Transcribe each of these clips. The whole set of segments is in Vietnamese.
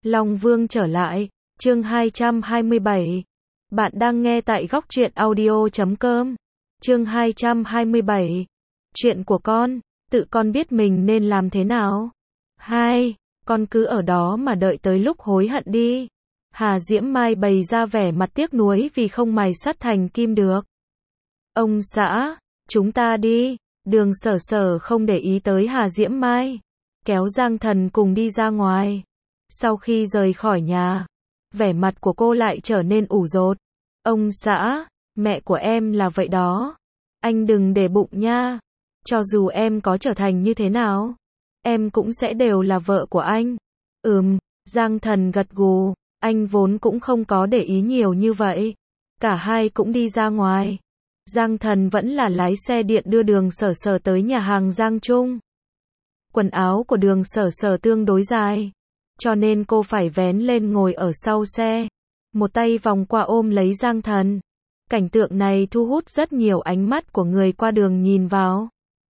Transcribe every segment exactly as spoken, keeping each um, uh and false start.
Long Vương trở lại, chương hai trăm hai mươi bảy. Bạn đang nghe tại góc truyện audio chấm com. Chương hai trăm hai mươi bảy. Chuyện của con, tự con biết mình nên làm thế nào. Hai, con cứ ở đó mà đợi tới lúc hối hận đi. Hà Diễm Mai bày ra vẻ mặt tiếc nuối vì không mài sắt thành kim được. Ông xã, chúng ta đi. Đường Sở Sở không để ý tới Hà Diễm Mai, kéo Giang Thần cùng đi ra ngoài. Sau khi rời khỏi nhà, vẻ mặt của cô lại trở nên ủ rột. Ông xã, mẹ của em là vậy đó. Anh đừng để bụng nha. Cho dù em có trở thành như thế nào, em cũng sẽ đều là vợ của anh. Ừm, Giang Thần gật gù, anh vốn cũng không có để ý nhiều như vậy. Cả hai cũng đi ra ngoài. Giang Thần vẫn là lái xe điện đưa Đường Sở Sở tới nhà hàng Giang Trung. Quần áo của Đường Sở Sở tương đối dài, cho nên cô phải vén lên ngồi ở sau xe. Một tay vòng qua ôm lấy Giang Thần. Cảnh tượng này thu hút rất nhiều ánh mắt của người qua đường nhìn vào.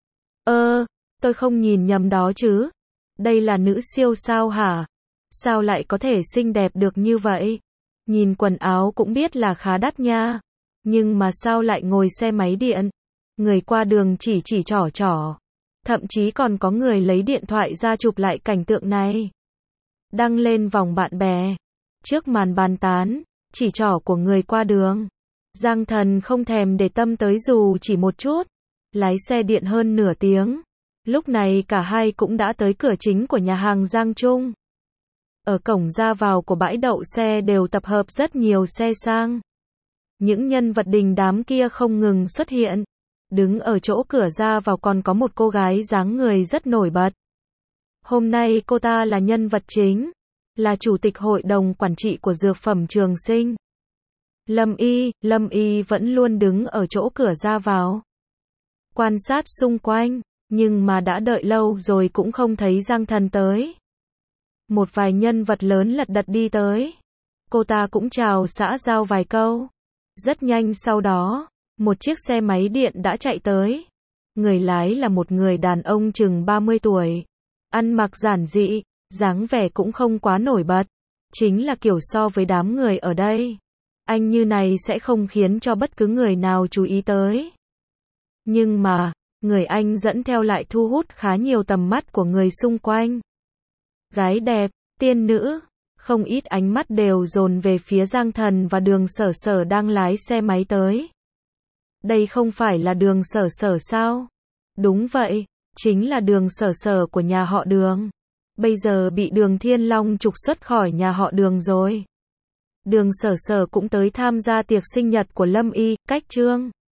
Ơ, tôi không nhìn nhầm đó chứ. Đây là nữ siêu sao hả? Sao lại có thể xinh đẹp được như vậy? Nhìn quần áo cũng biết là khá đắt nha. Nhưng mà sao lại ngồi xe máy điện? Người qua đường chỉ chỉ trỏ trỏ. Thậm chí còn có người lấy điện thoại ra chụp lại cảnh tượng này, đăng lên vòng bạn bè. Trước màn bàn tán, chỉ trỏ của người qua đường, Giang Thần không thèm để tâm tới dù chỉ một chút. Lái xe điện hơn nửa tiếng. Lúc này cả hai cũng đã tới cửa chính của nhà hàng Giang Trung. Ở cổng ra vào của bãi đậu xe đều tập hợp rất nhiều xe sang. Những nhân vật đình đám kia không ngừng xuất hiện. Đứng ở chỗ cửa ra vào còn có một cô gái dáng người rất nổi bật. Hôm nay cô ta là nhân vật chính, là chủ tịch hội đồng quản trị của dược phẩm Trường Sinh. Lâm Y, Lâm Y vẫn luôn đứng ở chỗ cửa ra vào, quan sát xung quanh, nhưng mà đã đợi lâu rồi cũng không thấy Giang Thần tới. Một vài nhân vật lớn lật đật đi tới. Cô ta cũng chào xã giao vài câu. Rất nhanh sau đó, một chiếc xe máy điện đã chạy tới. Người lái là một người đàn ông chừng ba mươi tuổi. Ăn mặc giản dị, dáng vẻ cũng không quá nổi bật. Chính là kiểu so với đám người ở đây, anh như này sẽ không khiến cho bất cứ người nào chú ý tới. Nhưng mà, người anh dẫn theo lại thu hút khá nhiều tầm mắt của người xung quanh. Gái đẹp, tiên nữ, không ít ánh mắt đều dồn về phía Giang Thần và Đường Sở Sở đang lái xe máy tới. Đây không phải là Đường Sở Sở sao? Đúng vậy, chính là Đường Sở Sở của nhà họ Đường. Bây giờ bị Đường Thiên Long trục xuất khỏi nhà họ Đường rồi. Đường Sở Sở cũng tới tham gia tiệc sinh nhật của Lâm Y, cách Trương